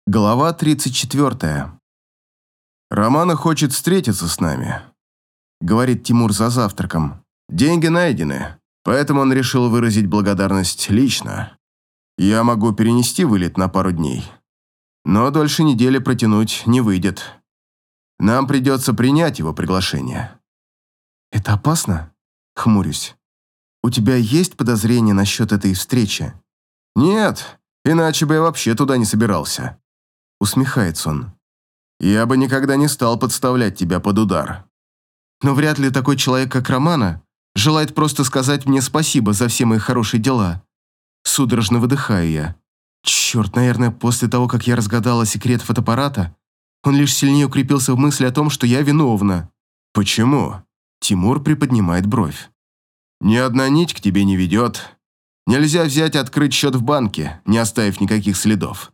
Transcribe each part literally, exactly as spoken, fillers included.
Глава тридцать четвертая. «Романа хочет встретиться с нами», — говорит Тимур за завтраком. «Деньги найдены, поэтому он решил выразить благодарность лично. Я могу перенести вылет на пару дней, но дольше недели протянуть не выйдет. Нам придется принять его приглашение». «Это опасно?» — хмурюсь. «У тебя есть подозрения насчет этой встречи?» «Нет, иначе бы я вообще туда не собирался». Усмехается он. «Я бы никогда не стал подставлять тебя под удар». «Но вряд ли такой человек, как Романа, желает просто сказать мне спасибо за все мои хорошие дела». Судорожно выдыхаю я. Черт, наверное, после того, как я разгадала секрет фотоаппарата, он лишь сильнее укрепился в мысли о том, что я виновна. «Почему?» Тимур приподнимает бровь. «Ни одна нить к тебе не ведет. Нельзя взять и открыть счет в банке, не оставив никаких следов.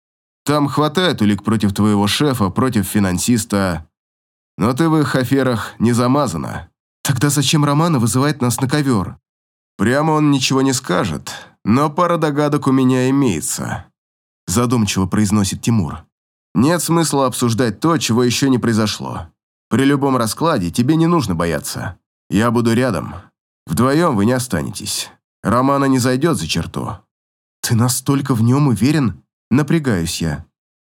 Там хватает улик против твоего шефа, против финансиста, но ты в их аферах не замазана». «Тогда зачем Романа вызывает нас на ковер?» «Прямо он ничего не скажет, но пара догадок у меня имеется», задумчиво произносит Тимур. «Нет смысла обсуждать то, чего еще не произошло. При любом раскладе тебе не нужно бояться. Я буду рядом. Вдвоем вы не останетесь. Романа не зайдет за черту». «Ты настолько в нем уверен?» Напрягаюсь я.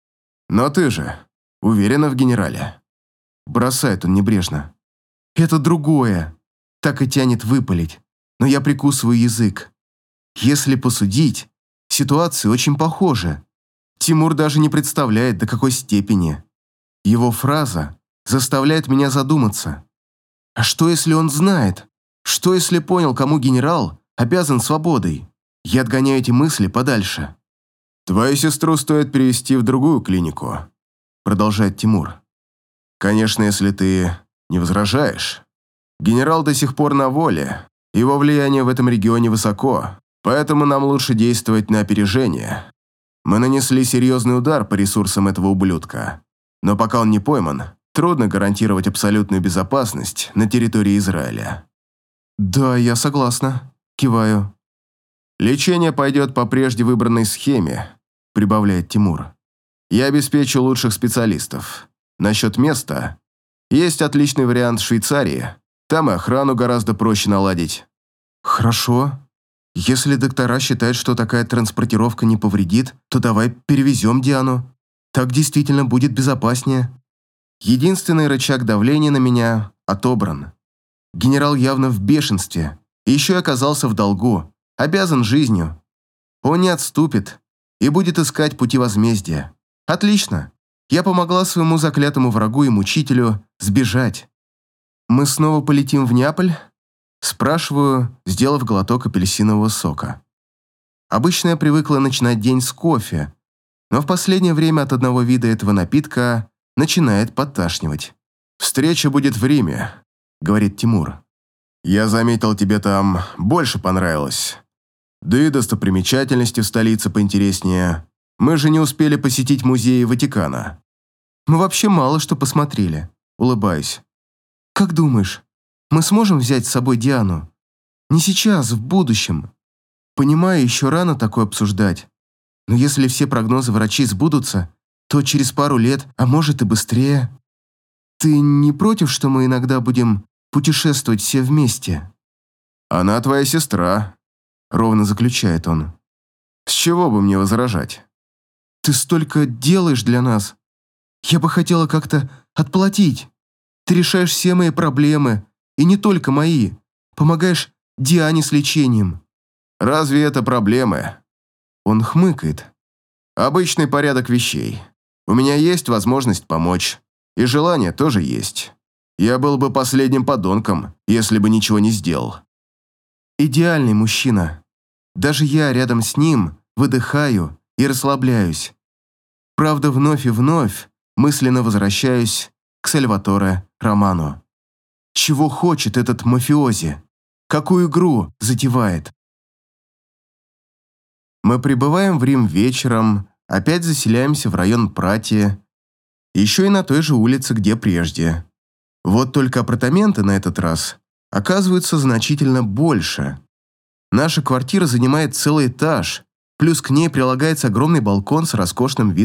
«Но ты же уверена в генерале?» Бросает он небрежно. «Это другое. Так и тянет выпалить. Но я прикусываю язык. Если посудить, ситуации очень похожи. Тимур даже не представляет, до какой степени. Его фраза заставляет меня задуматься. А что, если он знает? Что, если понял, кому генерал обязан свободой? Я отгоняю эти мысли подальше». «Твою сестру стоит перевести в другую клинику», продолжает Тимур. «Конечно, если ты не возражаешь. Генерал до сих пор на воле, его влияние в этом регионе высоко, поэтому нам лучше действовать на опережение. Мы нанесли серьезный удар по ресурсам этого ублюдка, но пока он не пойман, трудно гарантировать абсолютную безопасность на территории Израиля». «Да, я согласна», киваю. «Лечение пойдет по прежде выбранной схеме», — прибавляет Тимур. «Я обеспечу лучших специалистов. Насчет места. Есть отличный вариант в Швейцарии. Там и охрану гораздо проще наладить». «Хорошо. Если доктора считают, что такая транспортировка не повредит, то давай перевезем Диану. Так действительно будет безопаснее». Единственный рычаг давления на меня отобран. Генерал явно в бешенстве. И еще и оказался в долгу. Обязан жизнью. Он не отступит и будет искать пути возмездия. Отлично. Я помогла своему заклятому врагу и мучителю сбежать. Мы снова полетим в Неаполь? Спрашиваю, сделав глоток апельсинового сока. Обычно я привыкла начинать день с кофе, но в последнее время от одного вида этого напитка начинает подташнивать. «Встреча будет в Риме», — говорит Тимур. «Я заметил, тебе там больше понравилось. Да и достопримечательности в столице поинтереснее. Мы же не успели посетить музеи Ватикана». «Мы вообще мало что посмотрели», — улыбаюсь. «Как думаешь, мы сможем взять с собой Диану? Не сейчас, в будущем. Понимаю, еще рано такое обсуждать. Но если все прогнозы врачей сбудутся, то через пару лет, а может и быстрее. Ты не против, что мы иногда будем путешествовать все вместе?» «Она твоя сестра», — ровно заключает он. «С чего бы мне возражать?» «Ты столько делаешь для нас. Я бы хотела как-то отплатить. Ты решаешь все мои проблемы, и не только мои. Помогаешь Диане с лечением». «Разве это проблемы?» Он хмыкает. «Обычный порядок вещей. У меня есть возможность помочь, и желание тоже есть. Я был бы последним подонком, если бы ничего не сделал». Идеальный мужчина. Даже я рядом с ним выдыхаю и расслабляюсь. Правда, вновь и вновь мысленно возвращаюсь к Сальваторе Роману. Чего хочет этот мафиози? Какую игру затевает? Мы прибываем в Рим вечером, опять заселяемся в район Прати, еще и на той же улице, где прежде. Вот только апартаменты на этот раз оказываются значительно больше. Наша квартира занимает целый этаж, плюс к ней прилагается огромный балкон с роскошным видом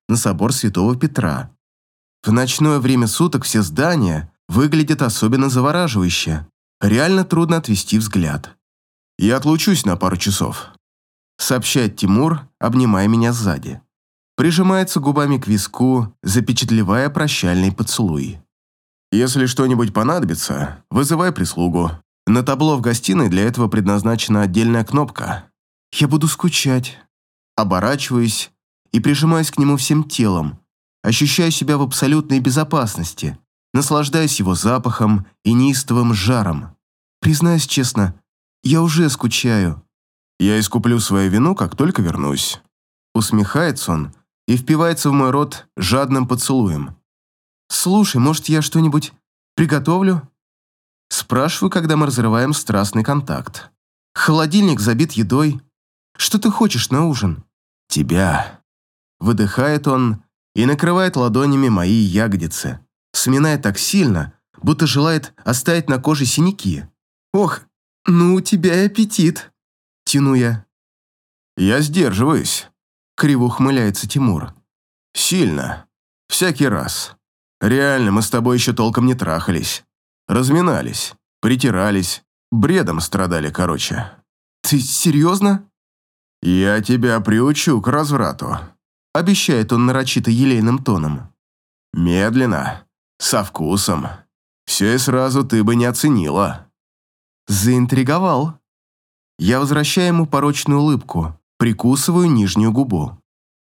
на собор Святого Петра. В ночное время суток все здания выглядят особенно завораживающе. Реально трудно отвести взгляд. «Я отлучусь на пару часов», — сообщает Тимур, обнимая меня сзади. Прижимается губами к виску, запечатлевая прощальный поцелуй. «Если что-нибудь понадобится, вызывай прислугу. На табло в гостиной для этого предназначена отдельная кнопка». «Я буду скучать». Оборачиваюсь и прижимаюсь к нему всем телом, ощущаю себя в абсолютной безопасности, наслаждаясь его запахом и неистовым жаром. Признаюсь честно, я уже скучаю. «Я искуплю свою вину, как только вернусь». Усмехается он и впивается в мой рот жадным поцелуем. «Слушай, может, я что-нибудь приготовлю?» Спрашиваю, когда мы разрываем страстный контакт. Холодильник забит едой. Что ты хочешь на ужин? «Тебя». Выдыхает он и накрывает ладонями мои ягодицы, сминая так сильно, будто желает оставить на коже синяки. «Ох, ну у тебя и аппетит!» Тяну я. «Я сдерживаюсь», — криво ухмыляется Тимур. «Сильно. Всякий раз. Реально, мы с тобой еще толком не трахались. Разминались, притирались, бредом страдали, короче». «Ты серьезно?» «Я тебя приучу к разврату», — обещает он нарочито елейным тоном. «Медленно, со вкусом. Все и сразу ты бы не оценила». Заинтриговал. Я возвращаю ему порочную улыбку, прикусываю нижнюю губу.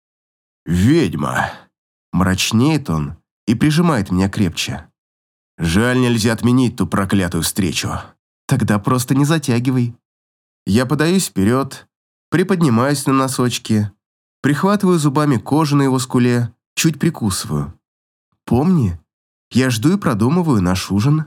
«Ведьма», — мрачнеет он и прижимает меня крепче. «Жаль, нельзя отменить ту проклятую встречу». «Тогда просто не затягивай». Я подаюсь вперед, приподнимаюсь на носочки, прихватываю зубами кожу на его скуле, чуть прикусываю. «Помни, я жду и продумываю наш ужин».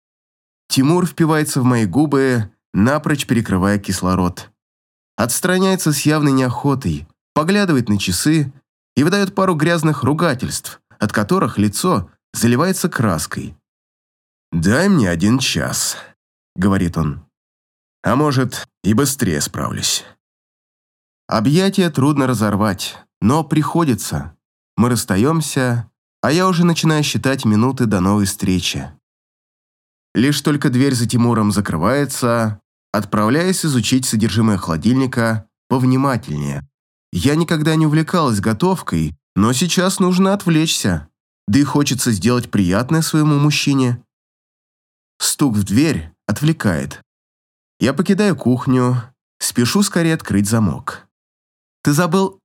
Тимур впивается в мои губы, напрочь перекрывая кислород. Отстраняется с явной неохотой, поглядывает на часы и выдает пару грязных ругательств, от которых лицо заливается краской. «Дай мне один час», — говорит он. «А может, и быстрее справлюсь». Объятия трудно разорвать, но приходится. Мы расстаемся, а я уже начинаю считать минуты до новой встречи. Лишь только дверь за Тимуром закрывается, отправляюсь изучить содержимое холодильника повнимательнее. Я никогда не увлекалась готовкой, но сейчас нужно отвлечься, да и хочется сделать приятное своему мужчине. Стук в дверь отвлекает. Я покидаю кухню, спешу скорее открыть замок. «Ты забыл...»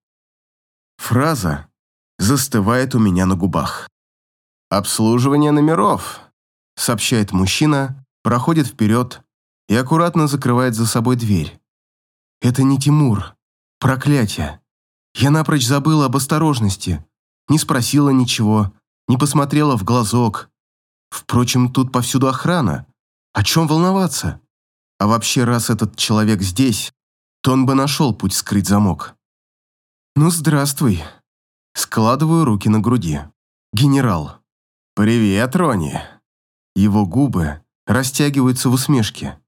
Фраза застывает у меня на губах. «Обслуживание номеров», — сообщает мужчина, проходит вперед и аккуратно закрывает за собой дверь. «Это не Тимур. Проклятие. Я напрочь забыла об осторожности. Не спросила ничего, не посмотрела в глазок. Впрочем, тут повсюду охрана. О чем волноваться? А вообще, раз этот человек здесь, то он бы нашел путь скрыть замок». «Ну, здравствуй». Складываю руки на груди. «Генерал». «Привет, Рони». Его губы растягиваются в усмешке.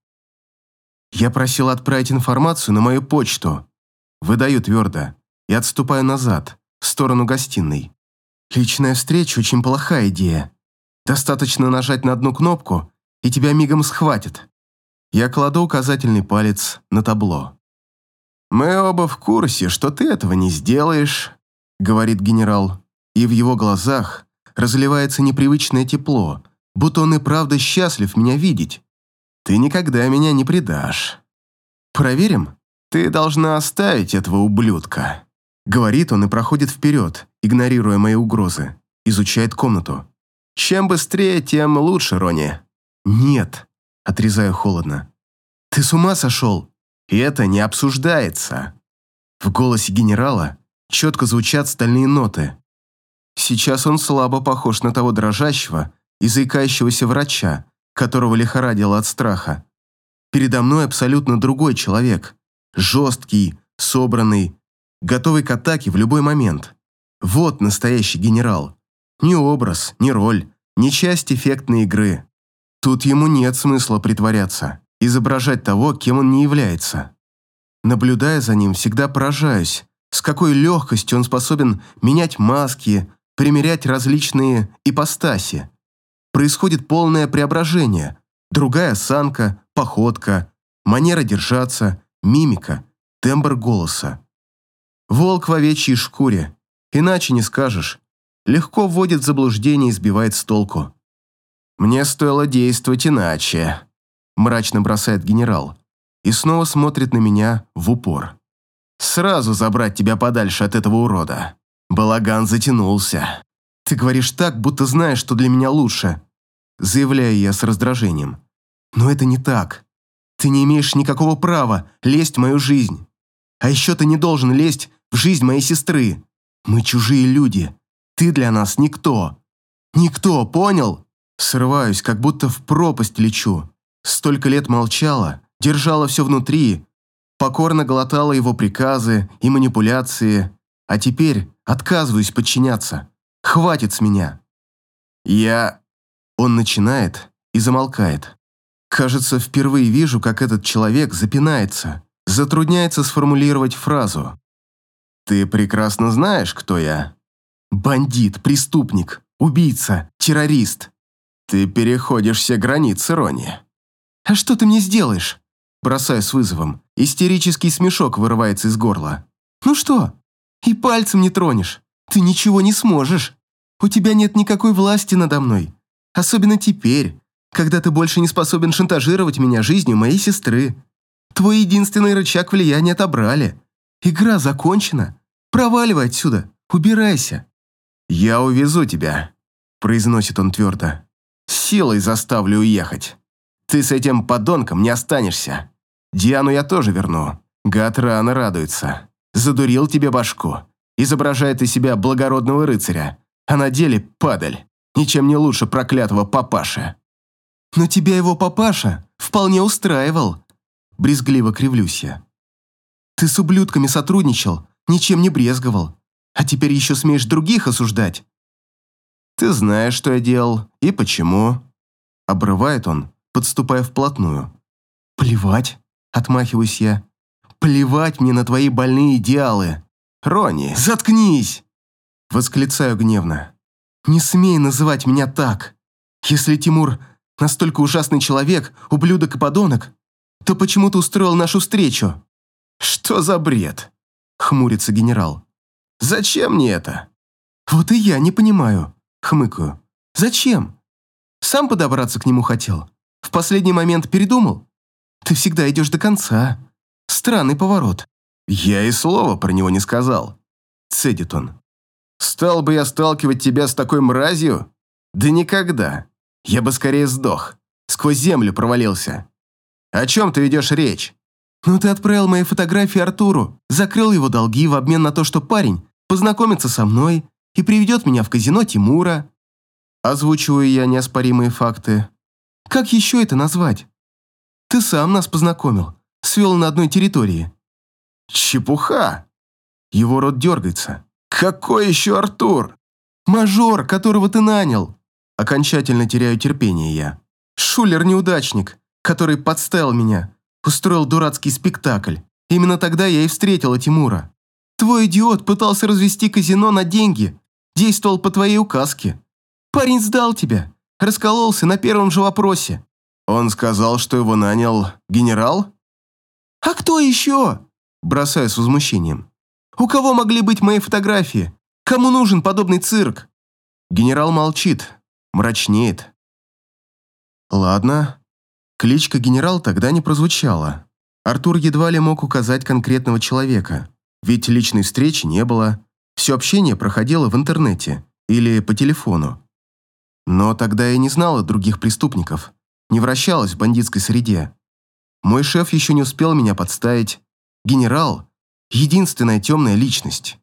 «Я просил отправить информацию на мою почту». Выдаю твердо и отступаю назад, в сторону гостиной. «Личная встреча очень плохая идея. Достаточно нажать на одну кнопку, и тебя мигом схватят». Я кладу указательный палец на табло. «Мы оба в курсе, что ты этого не сделаешь», — говорит генерал, и в его глазах разливается непривычное тепло, будто он и правда счастлив меня видеть. «Ты никогда меня не предашь». «Проверим?» «Ты должна оставить этого ублюдка», — говорит он и проходит вперед, игнорируя мои угрозы, изучает комнату. «Чем быстрее, тем лучше, Рони». «Нет», — отрезаю холодно. «Ты с ума сошел?» И это не обсуждается. В голосе генерала четко звучат стальные ноты. Сейчас он слабо похож на того дрожащего и заикающегося врача, которого лихорадило от страха. Передо мной абсолютно другой человек. Жесткий, собранный, готовый к атаке в любой момент. Вот настоящий генерал. Ни образ, ни роль, ни часть эффектной игры. Тут ему нет смысла притворяться, изображать того, кем он не является. Наблюдая за ним, всегда поражаюсь, С какой легкостью он способен менять маски, примерять различные ипостаси. Происходит полное преображение. Другая осанка, походка, манера держаться, мимика, тембр голоса. Волк в овечьей шкуре. Иначе не скажешь. Легко вводит в заблуждение и сбивает с толку. «Мне стоило действовать иначе», – мрачно бросает генерал и снова смотрит на меня в упор. «Сразу забрать тебя подальше от этого урода. Балаган затянулся». «Ты говоришь так, будто знаешь, что для меня лучше», – заявляю я с раздражением. «Но это не так. Ты не имеешь никакого права лезть в мою жизнь. А еще ты не должен лезть в жизнь моей сестры. Мы чужие люди. Ты для нас никто. Никто, понял?» Срываюсь, как будто в пропасть лечу. Столько лет молчала, держала все внутри, покорно глотала его приказы и манипуляции, а теперь отказываюсь подчиняться. Хватит с меня. Я... Он начинает и замолкает. Кажется, впервые вижу, как этот человек запинается, затрудняется сформулировать фразу. Ты прекрасно знаешь, кто я. Бандит, преступник, убийца, террорист. Ты переходишь все границы, Ронни. А что ты мне сделаешь? Бросаю с вызовом. Истерический смешок вырывается из горла. Ну что? И пальцем не тронешь. Ты ничего не сможешь. У тебя нет никакой власти надо мной. Особенно теперь, когда ты больше не способен шантажировать меня жизнью моей сестры. Твой единственный рычаг влияния отобрали. Игра закончена. Проваливай отсюда. Убирайся. Я увезу тебя, произносит он твердо. Силой заставлю уехать. Ты с этим подонком не останешься. Диану я тоже верну. Гад рано радуется. Задурил тебе башку. Изображает из себя благородного рыцаря. А на деле падаль. Ничем не лучше проклятого папаши. Но тебя его папаша вполне устраивал. Брезгливо кривлюсь я. Ты с ублюдками сотрудничал, ничем не брезговал. А теперь еще смеешь других осуждать. Ты знаешь, что я делал и почему. Обрывает он, подступая вплотную. Плевать, отмахиваюсь я. Плевать мне на твои больные идеалы. Ронни, заткнись! Восклицаю гневно. Не смей называть меня так. Если Тимур настолько ужасный человек, ублюдок и подонок, то почему ты устроил нашу встречу? Что за бред? Хмурится генерал. Зачем мне это? Вот и я не понимаю. Хмыкаю. Зачем? Сам подобраться к нему хотел. В последний момент передумал. Ты всегда идешь до конца. Странный поворот. Я и слова про него не сказал. Цедит он. Стал бы я сталкивать тебя с такой мразью? Да никогда. Я бы скорее сдох. Сквозь землю провалился. О чем ты ведешь речь? Ну ты отправил мои фотографии Артуру, закрыл его долги в обмен на то, что парень познакомится со мной и приведет меня в казино Тимура. Озвучиваю я неоспоримые факты. Как еще это назвать? Ты сам нас познакомил, свел на одной территории. Чепуха. Его рот дергается. Какой еще Артур? Мажор, которого ты нанял. Окончательно теряю терпение я. Шулер-неудачник, который подставил меня, устроил дурацкий спектакль. Именно тогда я и встретила Тимура. Твой идиот пытался развести казино на деньги, действовал по твоей указке. Парень сдал тебя, раскололся на первом же вопросе. Он сказал, что его нанял генерал? А кто еще? Бросаю с возмущением. У кого могли быть мои фотографии? Кому нужен подобный цирк? Генерал молчит, мрачнеет. Ладно. Кличка «Генерал» тогда не прозвучала. Артур едва ли мог указать конкретного человека, ведь личной встречи не было. Все общение проходило в интернете или по телефону. Но тогда я не знала других преступников, не вращалась в бандитской среде. Мой шеф еще не успел меня подставить. Генерал – единственная темная личность.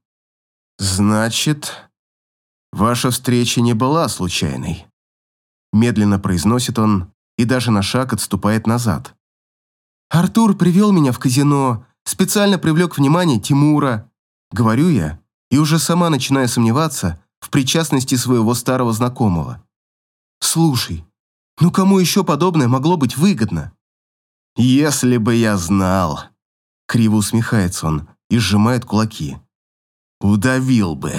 Значит, ваша встреча не была случайной. Медленно произносит он и даже на шаг отступает назад. Артур привел меня в казино, специально привлек внимание Тимура. Говорю я, и уже сама начинаю сомневаться в причастности своего старого знакомого. Слушай, ну кому еще подобное могло быть выгодно? Если бы я знал. Криво усмехается он и сжимает кулаки. Удавил бы.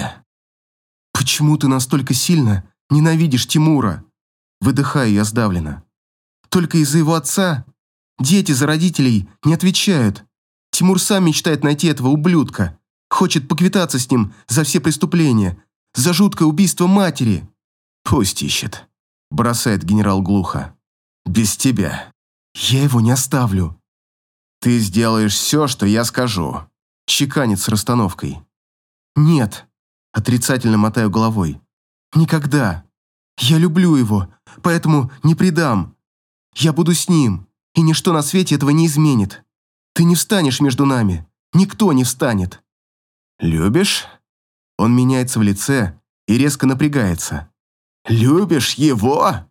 Почему ты настолько сильно ненавидишь Тимура? Выдыхаю я сдавленно. Только из-за его отца? Дети за родителей не отвечают. Тимур сам мечтает найти этого ублюдка. Хочет поквитаться с ним за все преступления. За жуткое убийство матери. Пусть ищет. Бросает генерал глухо. Без тебя. Я его не оставлю. Ты сделаешь все, что я скажу. Чеканит с расстановкой. Нет. Отрицательно мотаю головой. Никогда. Я люблю его, поэтому не предам. Я буду с ним, и ничто на свете этого не изменит. Ты не встанешь между нами. Никто не встанет. Любишь? Он меняется в лице и резко напрягается. Любишь его?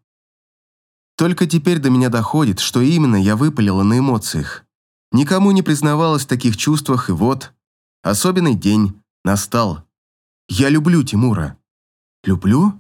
Только теперь до меня доходит, что именно я выпалила на эмоциях. Никому не признавалась в таких чувствах, и вот особенный день настал. Я люблю Тимура. Люблю?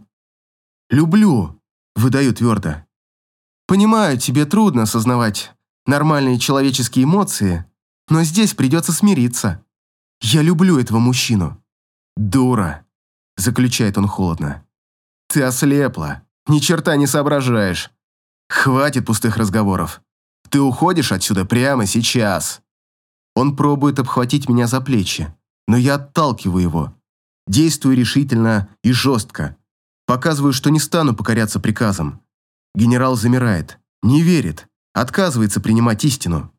Люблю, выдаю твердо. Понимаю, тебе трудно осознавать нормальные человеческие эмоции, но здесь придется смириться. Я люблю этого мужчину. Дура, заключает он холодно. Ты ослепла, ни черта не соображаешь. Хватит пустых разговоров. Ты уходишь отсюда прямо сейчас. Он пробует обхватить меня за плечи, но я отталкиваю его. Действую решительно и жестко. Показываю, что не стану покоряться приказам. Генерал замирает, не верит, отказывается принимать истину.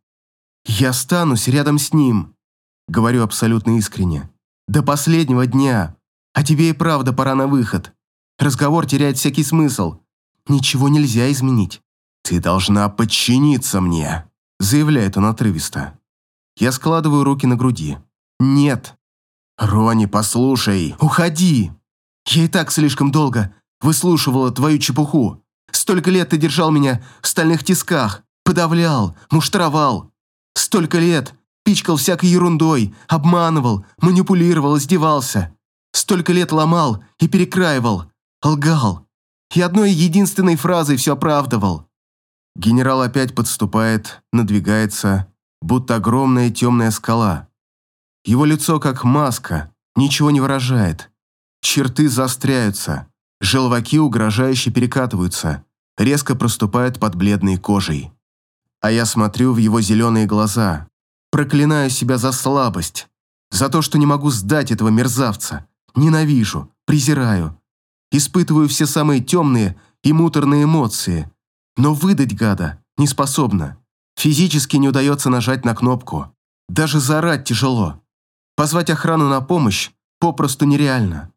«Я останусь рядом с ним», — говорю абсолютно искренне. «До последнего дня. А тебе и правда пора на выход. Разговор теряет всякий смысл. Ничего нельзя изменить». «Ты должна подчиниться мне», — заявляет он отрывисто. Я складываю руки на груди. «Нет». «Рони, послушай». «Уходи. Я и так слишком долго выслушивала твою чепуху. Столько лет ты держал меня в стальных тисках, подавлял, муштровал. Столько лет пичкал всякой ерундой, обманывал, манипулировал, издевался. Столько лет ломал и перекраивал, лгал. И одной единственной фразой все оправдывал». Генерал опять подступает, надвигается, будто огромная темная скала. Его лицо как маска, ничего не выражает. Черты заостряются, желваки угрожающе перекатываются, резко проступают под бледной кожей. А я смотрю в его зеленые глаза, проклинаю себя за слабость, за то, что не могу сдать этого мерзавца. Ненавижу, презираю, испытываю все самые темные и муторные эмоции, но выдать гада не способна. Физически не удается нажать на кнопку. Даже заорать тяжело. Позвать охрану на помощь попросту нереально.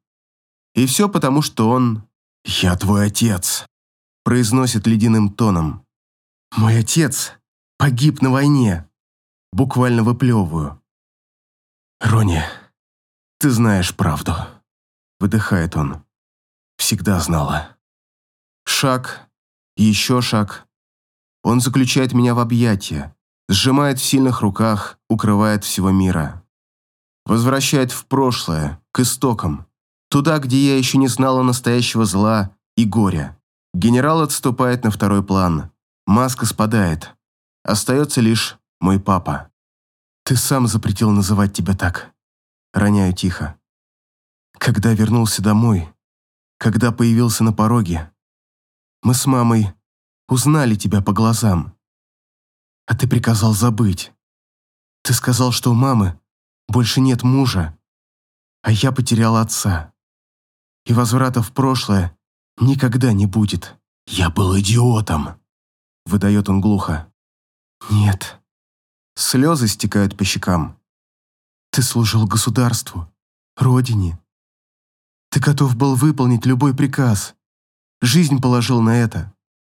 И все потому, что он... «Я твой отец», — произносит ледяным тоном. «Мой отец погиб на войне». Буквально выплевываю. «Рони, ты знаешь правду», — выдыхает он. «Всегда знала». Шаг, еще шаг. Он заключает меня в объятия, сжимает в сильных руках, укрывает всего мира. Возвращает в прошлое, к истокам, туда, где я еще не знала настоящего зла и горя. Генерал отступает на второй план. Маска спадает. Остается лишь мой папа. «Ты сам запретил называть тебя так», — роняю тихо. «Когда вернулся домой, когда появился на пороге, мы с мамой узнали тебя по глазам. А ты приказал забыть. Ты сказал, что у мамы больше нет мужа, а я потерял отца. И возврата в прошлое никогда не будет». «Я был идиотом», — выдает он глухо. «Нет». Слезы стекают по щекам. «Ты служил государству, родине. Ты готов был выполнить любой приказ. Жизнь положил на это.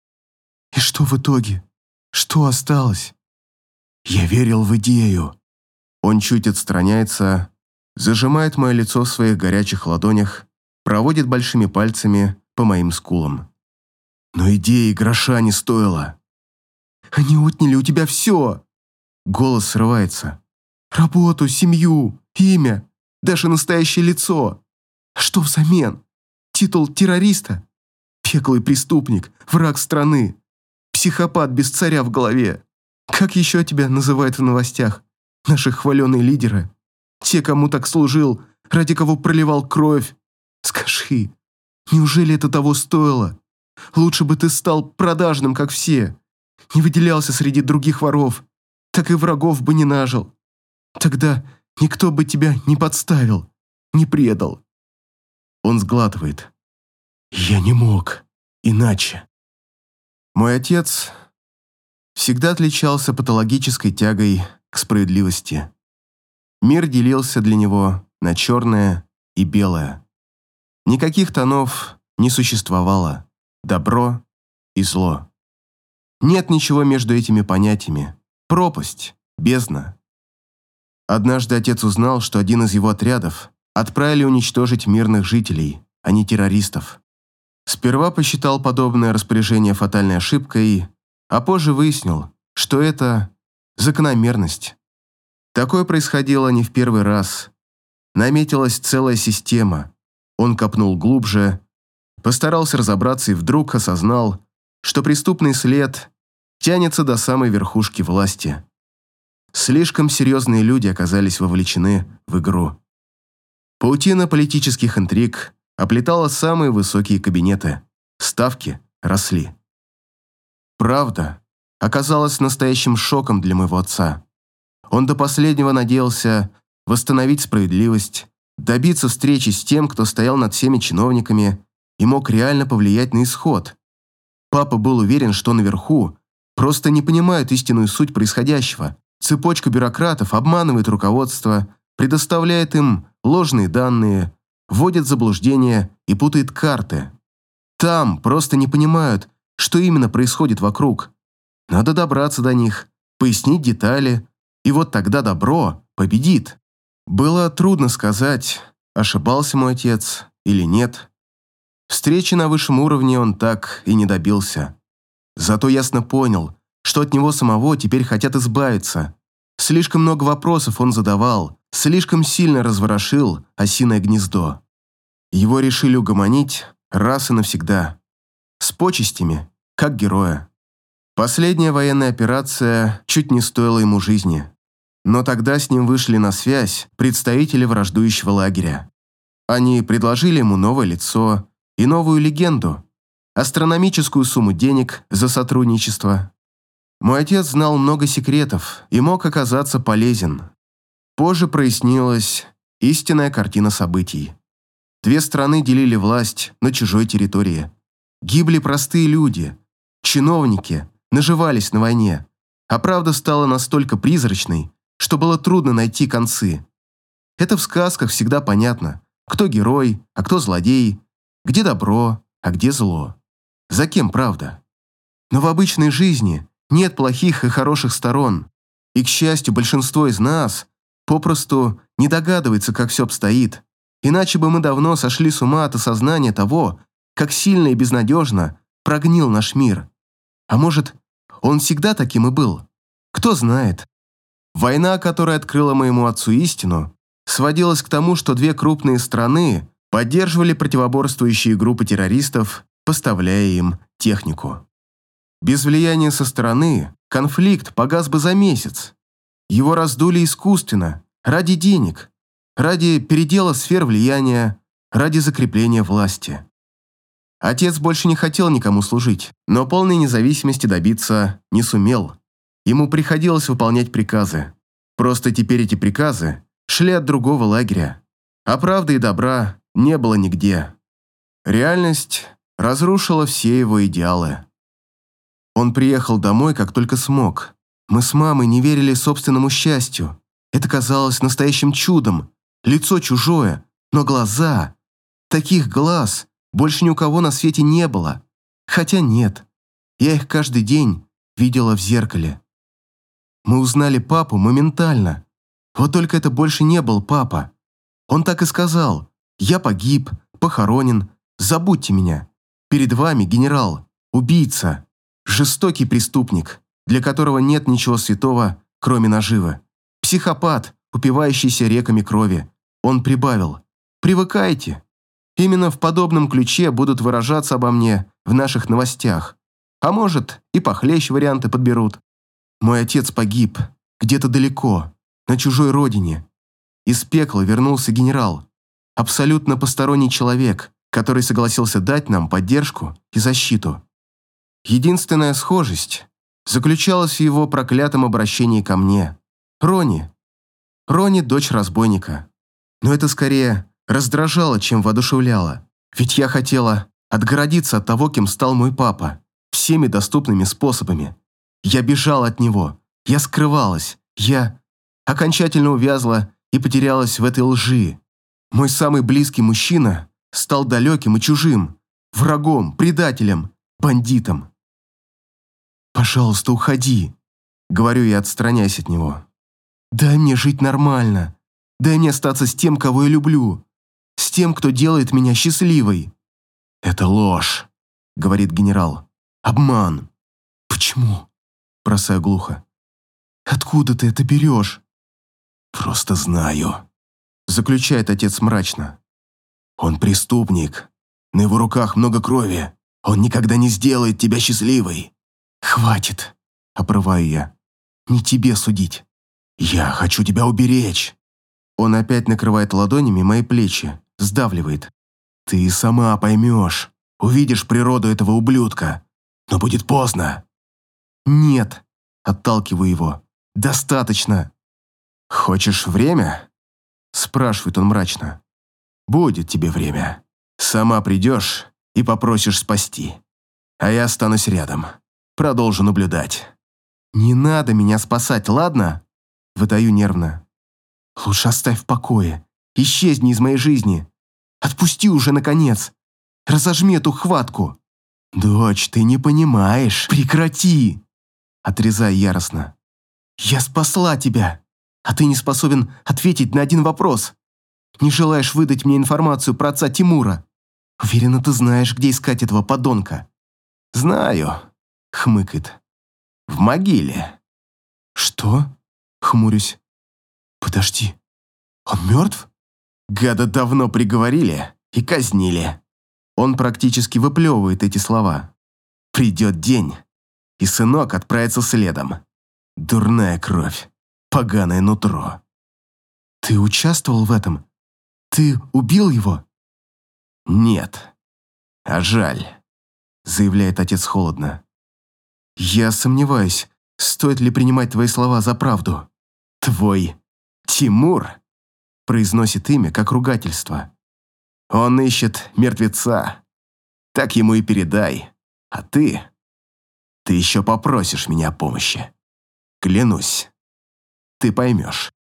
И что в итоге? Что осталось?» «Я верил в идею». Он чуть отстраняется, зажимает мое лицо в своих горячих ладонях, проводит большими пальцами по моим скулам. «Но идея гроша не стоила». «Они отняли у тебя все!» Голос срывается. «Работу, семью, имя, даже настоящее лицо. А что взамен? Титул террориста? Беглый преступник, враг страны, психопат без царя в голове. Как еще тебя называют в новостях? Наши хваленые лидеры? Те, кому так служил ради кого проливал кровь. Скажи, неужели это того стоило? Лучше бы ты стал продажным, как все. Не выделялся среди других воров, так и врагов бы не нажил. Тогда никто бы тебя не подставил, не предал. Он сглатывает. Я не мог иначе. Мой отец всегда отличался патологической тягой к справедливости. Мир делился для него на черное и белое. Никаких тонов не существовало. Добро и зло. Нет ничего между этими понятиями. Пропасть, бездна. Однажды отец узнал, что один из его отрядов отправили уничтожить мирных жителей, а не террористов. Сперва посчитал подобное распоряжение фатальной ошибкой, а позже выяснил, что это закономерность. Такое происходило не в первый раз. Наметилась целая система. Он копнул глубже, постарался разобраться и вдруг осознал, что преступный след тянется до самой верхушки власти. Слишком серьезные люди оказались вовлечены в игру. Паутина политических интриг оплетала самые высокие кабинеты. Ставки росли. Правда оказалась настоящим шоком для моего отца. Он до последнего надеялся восстановить справедливость, добиться встречи с тем, кто стоял над всеми чиновниками и мог реально повлиять на исход. Папа был уверен, что наверху просто не понимают истинную суть происходящего. Цепочка бюрократов обманывает руководство, предоставляет им ложные данные, вводит в заблуждение и путает карты. Там просто не понимают, что именно происходит вокруг. Надо добраться до них, пояснить детали, и вот тогда добро победит. Было трудно сказать, ошибался мой отец или нет. Встречи на высшем уровне он так и не добился. Зато ясно понял, что от него самого теперь хотят избавиться. Слишком много вопросов он задавал, слишком сильно разворошил осиное гнездо. Его решили угомонить раз и навсегда. С почестями, как героя. Последняя военная операция чуть не стоила ему жизни. Но тогда с ним вышли на связь представители враждующего лагеря. Они предложили ему новое лицо и новую легенду, астрономическую сумму денег за сотрудничество. Мой отец знал много секретов и мог оказаться полезен. Позже прояснилась истинная картина событий. Две страны делили власть на чужой территории. Гибли простые люди, чиновники наживались на войне, а правда стала настолько призрачной, что было трудно найти концы. Это в сказках всегда понятно, кто герой, а кто злодей, где добро, а где зло. За кем правда? Но в обычной жизни нет плохих и хороших сторон, и, к счастью, большинство из нас попросту не догадывается, как все обстоит, иначе бы мы давно сошли с ума от осознания того, как сильно и безнадежно прогнил наш мир. А может, он всегда таким и был? Кто знает. Война, которая открыла моему отцу истину, сводилась к тому, что две крупные страны поддерживали противоборствующие группы террористов, поставляя им технику. Без влияния со стороны конфликт погас бы за месяц. Его раздули искусственно, ради денег, ради передела сфер влияния, ради закрепления власти. Отец больше не хотел никому служить, но полной независимости добиться не сумел. Ему приходилось выполнять приказы. Просто теперь эти приказы шли от другого лагеря, а правды и добра не было нигде. Реальность разрушила все его идеалы. Он приехал домой, как только смог. Мы с мамой не верили собственному счастью. Это казалось настоящим чудом. Лицо чужое, но глаза... Таких глаз больше ни у кого на свете не было. Хотя нет, я их каждый день видела в зеркале. Мы узнали папу моментально. Вот только это больше не был папа. Он так и сказал: «Я погиб, похоронен, забудьте меня. Перед вами генерал, убийца, жестокий преступник, для которого нет ничего святого, кроме наживы. Психопат, упивающийся реками крови». Он прибавил: «Привыкайте. Именно в подобном ключе будут выражаться обо мне в наших новостях. А может, и похлеще варианты подберут. Мой отец погиб, где-то далеко, на чужой родине. Из пекла вернулся генерал, абсолютно посторонний человек, который согласился дать нам поддержку и защиту. Единственная схожесть заключалась в его проклятом обращении ко мне. Рони. Рони – дочь разбойника. Но это скорее раздражало, чем воодушевляло. Ведь я хотела отгородиться от того, кем стал мой папа, всеми доступными способами. Я бежала от него, я скрывалась, я окончательно увязла и потерялась в этой лжи. Мой самый близкий мужчина стал далеким и чужим, врагом, предателем, бандитом. «Пожалуйста, уходи», — говорю я, отстраняясь от него. «Дай мне жить нормально. Дай мне остаться с тем, кого я люблю. С тем, кто делает меня счастливой». «Это ложь», — говорит генерал. «Обман». «Почему?» — бросаю глухо. «Откуда ты это берешь?» «Просто знаю», — заключает отец мрачно. «Он преступник. На его руках много крови. Он никогда не сделает тебя счастливой». «Хватит», — обрываю я. «Не тебе судить». «Я хочу тебя уберечь». Он опять накрывает ладонями мои плечи, сдавливает. «Ты сама поймешь, увидишь природу этого ублюдка. Но будет поздно». «Нет», — отталкиваю его. «Достаточно». «Хочешь время?» — спрашивает он мрачно. «Будет тебе время. Сама придешь и попросишь спасти. А я останусь рядом. Продолжу наблюдать». «Не надо меня спасать, ладно?» — выдаю нервно. «Лучше оставь в покое. Исчезни из моей жизни. Отпусти уже, наконец. Разожми эту хватку». «Дочь, ты не понимаешь. Прекрати!» Отрезаю яростно. «Я спасла тебя, а ты не способен ответить на один вопрос. Не желаешь выдать мне информацию про отца Тимура. Уверена, ты знаешь, где искать этого подонка». «Знаю», — хмыкает. «В могиле». «Что?» — хмурюсь. «Подожди, он мертв?» «Гада давно приговорили и казнили». Он практически выплевывает эти слова. «Придет день, и сынок отправится следом. Дурная кровь, поганое нутро». «Ты участвовал в этом? Ты убил его?» «Нет. А жаль», — заявляет отец холодно. «Я сомневаюсь, стоит ли принимать твои слова за правду». «Твой Тимур», — произносит имя как ругательство. «Он ищет мертвеца. Так ему и передай. А ты... Ты еще попросишь меня о помощи. Клянусь, ты поймешь».